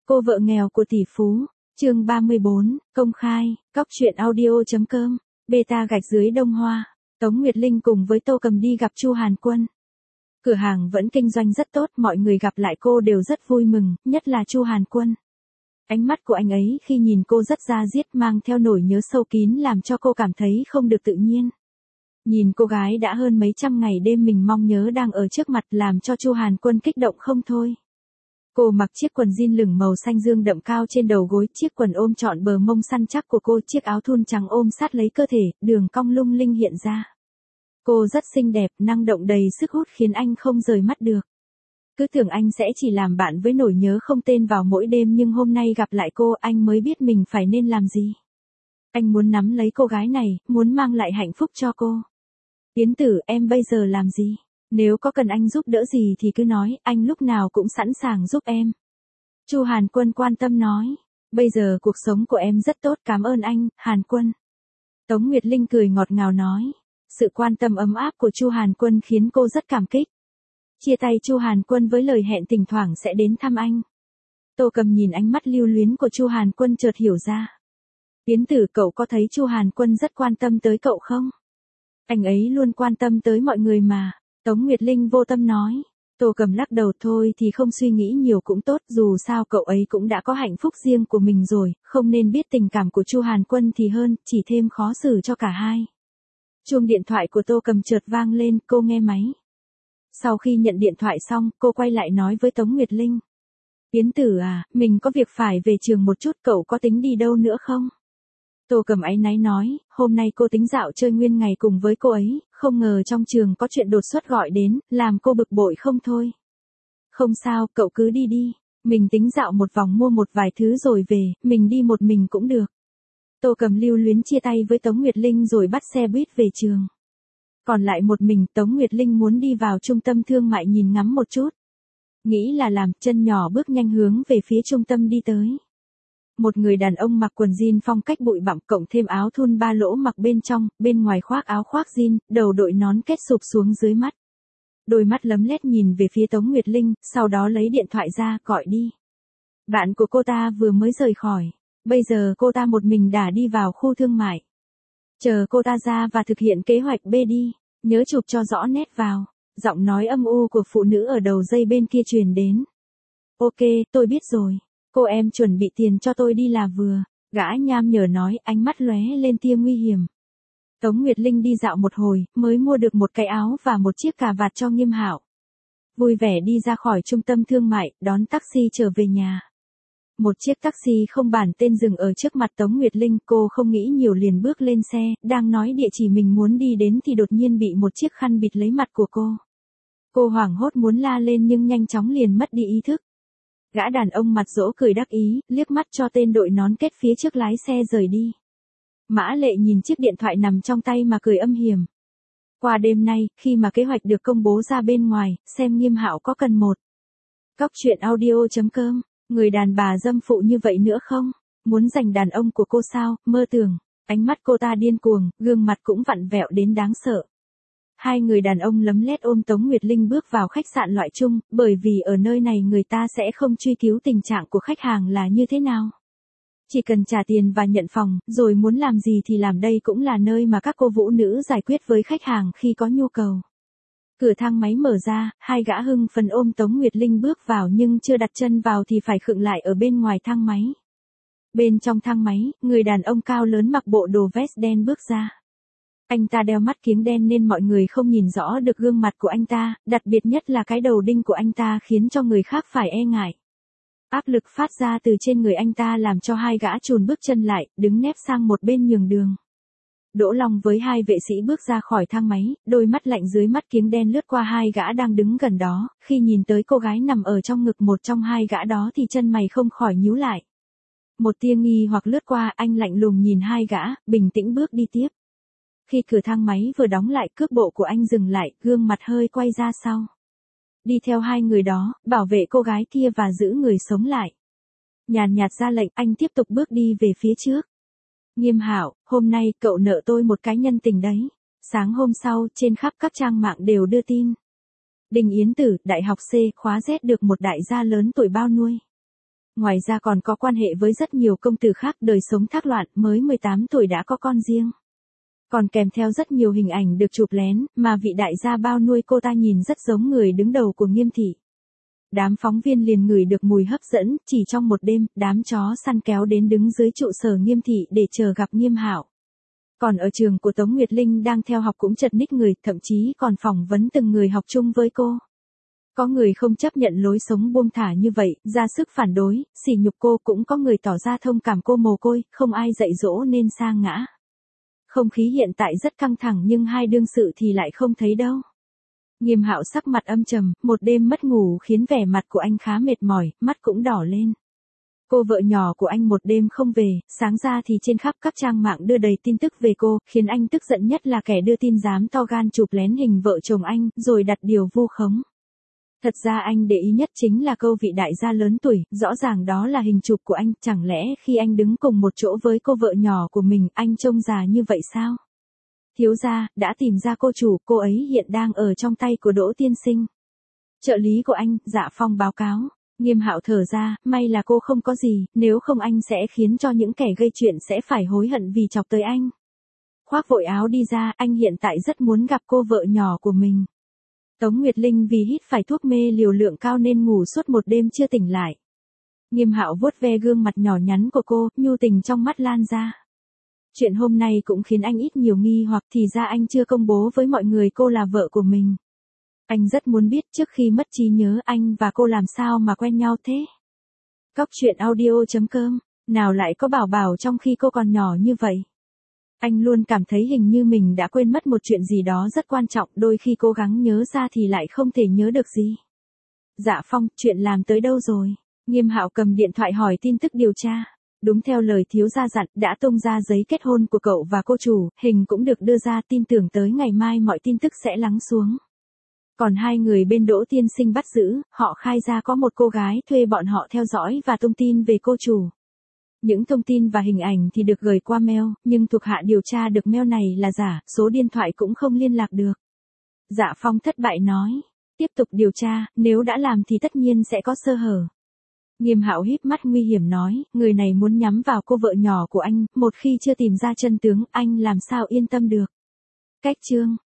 Cô vợ nghèo của tỷ phú, chương 34, công khai, cóc truyện audio.com, beta gạch dưới Đông Hoa. Tống Nguyệt Linh cùng với Tô Cầm đi gặp Chu Hàn Quân. Cửa hàng vẫn kinh doanh rất tốt, mọi người gặp lại cô đều rất vui mừng, nhất là Chu Hàn Quân. Ánh mắt của anh ấy khi nhìn cô rất da diết, mang theo nỗi nhớ sâu kín làm cho cô cảm thấy không được tự nhiên. Nhìn cô gái đã hơn mấy trăm ngày đêm mình mong nhớ đang ở trước mặt làm cho Chu Hàn Quân kích động không thôi. Cô mặc chiếc quần jean lửng màu xanh dương đậm cao trên đầu gối, chiếc quần ôm trọn bờ mông săn chắc của cô, chiếc áo thun trắng ôm sát lấy cơ thể, đường cong lung linh hiện ra. Cô rất xinh đẹp, năng động đầy sức hút khiến anh không rời mắt được. Cứ tưởng anh sẽ chỉ làm bạn với nỗi nhớ không tên vào mỗi đêm, nhưng hôm nay gặp lại cô anh mới biết mình phải nên làm gì. Anh muốn nắm lấy cô gái này, muốn mang lại hạnh phúc cho cô. Tiến tử, em bây giờ làm gì? Nếu có cần anh giúp đỡ gì thì cứ nói, anh lúc nào cũng sẵn sàng giúp em. Chu Hàn Quân quan tâm nói, bây giờ cuộc sống của em rất tốt, cảm ơn anh, Hàn Quân. Tống Nguyệt Linh cười ngọt ngào nói, sự quan tâm ấm áp của Chu Hàn Quân khiến cô rất cảm kích. Chia tay Chu Hàn Quân với lời hẹn thỉnh thoảng sẽ đến thăm anh. Tô Cầm nhìn ánh mắt lưu luyến của Chu Hàn Quân chợt hiểu ra. Tiến tử, cậu có thấy Chu Hàn Quân rất quan tâm tới cậu không? Anh ấy luôn quan tâm tới mọi người mà. Tống Nguyệt Linh vô tâm nói. Tô Cầm lắc đầu, thôi thì không suy nghĩ nhiều cũng tốt, dù sao cậu ấy cũng đã có hạnh phúc riêng của mình rồi, không nên biết tình cảm của Chu Hàn Quân thì hơn, chỉ thêm khó xử cho cả hai. Chuông điện thoại của Tô Cầm chợt vang lên, cô nghe máy. Sau khi nhận điện thoại xong, cô quay lại nói với Tống Nguyệt Linh. Tiến tử à, mình có việc phải về trường một chút, cậu có tính đi đâu nữa không? Tô Cầm áy náy nói, hôm nay cô tính dạo chơi nguyên ngày cùng với cô ấy, không ngờ trong trường có chuyện đột xuất gọi đến, làm cô bực bội không thôi. Không sao, cậu cứ đi đi, mình tính dạo một vòng mua một vài thứ rồi về, mình đi một mình cũng được. Tô Cầm lưu luyến chia tay với Tống Nguyệt Linh rồi bắt xe buýt về trường. Còn lại một mình, Tống Nguyệt Linh muốn đi vào trung tâm thương mại nhìn ngắm một chút. Nghĩ là làm, chân nhỏ bước nhanh hướng về phía trung tâm đi tới. Một người đàn ông mặc quần jean phong cách bụi bặm cộng thêm áo thun ba lỗ mặc bên trong, bên ngoài khoác áo khoác jean, đầu đội nón kết sụp xuống dưới mắt. Đôi mắt lấm lét nhìn về phía Tống Nguyệt Linh, sau đó lấy điện thoại ra, gọi đi. Bạn của cô ta vừa mới rời khỏi, bây giờ cô ta một mình đã đi vào khu thương mại. Chờ cô ta ra và thực hiện kế hoạch B đi, nhớ chụp cho rõ nét vào. Giọng nói âm u của phụ nữ ở đầu dây bên kia truyền đến. Ok, tôi biết rồi. Cô em chuẩn bị tiền cho tôi đi là vừa. Gã nham nhở nói, ánh mắt lóe lên tia nguy hiểm. Tống Nguyệt Linh đi dạo một hồi, mới mua được một cái áo và một chiếc cà vạt cho Nghiêm Hạo. Vui vẻ đi ra khỏi trung tâm thương mại, đón taxi trở về nhà. Một chiếc taxi không bản tên dừng ở trước mặt Tống Nguyệt Linh, cô không nghĩ nhiều liền bước lên xe, đang nói địa chỉ mình muốn đi đến thì đột nhiên bị một chiếc khăn bịt lấy mặt của cô. Cô hoảng hốt muốn la lên nhưng nhanh chóng liền mất đi ý thức. Gã đàn ông mặt dỗ cười đắc ý, liếc mắt cho tên đội nón kết phía trước lái xe rời đi. Mã Lệ nhìn chiếc điện thoại nằm trong tay mà cười âm hiểm. Qua đêm nay, khi mà kế hoạch được công bố ra bên ngoài, xem Nghiêm Hạo có cần một cóc truyện audio.com, người đàn bà dâm phụ như vậy nữa không? Muốn giành đàn ông của cô sao? Mơ tưởng. Ánh mắt cô ta điên cuồng, gương mặt cũng vặn vẹo đến đáng sợ. Hai người đàn ông lấm lét ôm Tống Nguyệt Linh bước vào khách sạn loại chung, bởi vì ở nơi này người ta sẽ không truy cứu tình trạng của khách hàng là như thế nào. Chỉ cần trả tiền và nhận phòng, rồi muốn làm gì thì làm, đây cũng là nơi mà các cô vũ nữ giải quyết với khách hàng khi có nhu cầu. Cửa thang máy mở ra, hai gã hưng phấn ôm Tống Nguyệt Linh bước vào nhưng chưa đặt chân vào thì phải khựng lại ở bên ngoài thang máy. Bên trong thang máy, người đàn ông cao lớn mặc bộ đồ vest đen bước ra. Anh ta đeo mắt kiếng đen nên mọi người không nhìn rõ được gương mặt của anh ta, đặc biệt nhất là cái đầu đinh của anh ta khiến cho người khác phải e ngại. Áp lực phát ra từ trên người anh ta làm cho hai gã chùn bước chân lại, đứng nép sang một bên nhường đường. Đỗ Long với hai vệ sĩ bước ra khỏi thang máy, đôi mắt lạnh dưới mắt kiếng đen lướt qua hai gã đang đứng gần đó, khi nhìn tới cô gái nằm ở trong ngực một trong hai gã đó thì chân mày không khỏi nhíu lại. Một tia nghi hoặc lướt qua, anh lạnh lùng nhìn hai gã, bình tĩnh bước đi tiếp. Khi cửa thang máy vừa đóng lại, cước bộ của anh dừng lại, gương mặt hơi quay ra sau. Đi theo hai người đó, bảo vệ cô gái kia và giữ người sống lại. Nhàn nhạt ra lệnh, anh tiếp tục bước đi về phía trước. Nghiêm Hạo, hôm nay cậu nợ tôi một cái nhân tình đấy. Sáng hôm sau, trên khắp các trang mạng đều đưa tin. Đinh Yến Tử, đại học C, khóa Z được một đại gia lớn tuổi bao nuôi. Ngoài ra còn có quan hệ với rất nhiều công tử khác, đời sống thác loạn, mới 18 tuổi đã có con riêng. Còn kèm theo rất nhiều hình ảnh được chụp lén, mà vị đại gia bao nuôi cô ta nhìn rất giống người đứng đầu của Nghiêm thị. Đám phóng viên liền ngửi được mùi hấp dẫn, chỉ trong một đêm, đám chó săn kéo đến đứng dưới trụ sở Nghiêm thị để chờ gặp Nghiêm Hạo. Còn ở trường của Tống Nguyệt Linh đang theo học cũng chật ních người, thậm chí còn phỏng vấn từng người học chung với cô. Có người không chấp nhận lối sống buông thả như vậy, ra sức phản đối, sỉ nhục cô, cũng có người tỏ ra thông cảm cô mồ côi, không ai dạy dỗ nên sa ngã. Không khí hiện tại rất căng thẳng nhưng hai đương sự thì lại không thấy đâu. Nghiêm Hạo sắc mặt âm trầm, một đêm mất ngủ khiến vẻ mặt của anh khá mệt mỏi, mắt cũng đỏ lên. Cô vợ nhỏ của anh một đêm không về, sáng ra thì trên khắp các trang mạng đưa đầy tin tức về cô, khiến anh tức giận nhất là kẻ đưa tin dám to gan chụp lén hình vợ chồng anh, rồi đặt điều vu khống. Thật ra anh để ý nhất chính là câu vị đại gia lớn tuổi, rõ ràng đó là hình chụp của anh, chẳng lẽ khi anh đứng cùng một chỗ với cô vợ nhỏ của mình, anh trông già như vậy sao? Thiếu gia, đã tìm ra cô chủ, cô ấy hiện đang ở trong tay của Đỗ tiên sinh. Trợ lý của anh, Dạ Phong báo cáo. Nghiêm Hạo thở ra, may là cô không có gì, nếu không anh sẽ khiến cho những kẻ gây chuyện sẽ phải hối hận vì chọc tới anh. Khoác vội áo đi ra, anh hiện tại rất muốn gặp cô vợ nhỏ của mình. Tống Nguyệt Linh vì hít phải thuốc mê liều lượng cao nên ngủ suốt một đêm chưa tỉnh lại. Nghiêm Hạo vuốt ve gương mặt nhỏ nhắn của cô, nhu tình trong mắt lan ra. Chuyện hôm nay cũng khiến anh ít nhiều nghi hoặc, thì ra anh chưa công bố với mọi người cô là vợ của mình. Anh rất muốn biết trước khi mất trí nhớ anh và cô làm sao mà quen nhau thế. Cóc truyện audio.com, nào lại có Bảo Bảo trong khi cô còn nhỏ như vậy. Anh luôn cảm thấy hình như mình đã quên mất một chuyện gì đó rất quan trọng, đôi khi cố gắng nhớ ra thì lại không thể nhớ được gì. Dạ Phong, chuyện làm tới đâu rồi? Nghiêm Hạo cầm điện thoại hỏi tin tức điều tra. Đúng theo lời thiếu gia dặn, đã tung ra giấy kết hôn của cậu và cô chủ, hình cũng được đưa ra, tin tưởng tới ngày mai mọi tin tức sẽ lắng xuống. Còn hai người bên Đỗ tiên sinh bắt giữ, họ khai ra có một cô gái thuê bọn họ theo dõi và tung tin về cô chủ. Những thông tin và hình ảnh thì được gửi qua mail, nhưng thuộc hạ điều tra được mail này là giả, số điện thoại cũng không liên lạc được. Dạ Phong thất bại nói, tiếp tục điều tra, nếu đã làm thì tất nhiên sẽ có sơ hở. Nghiêm Hạo híp mắt nguy hiểm nói, người này muốn nhắm vào cô vợ nhỏ của anh, một khi chưa tìm ra chân tướng, anh làm sao yên tâm được. Cách chương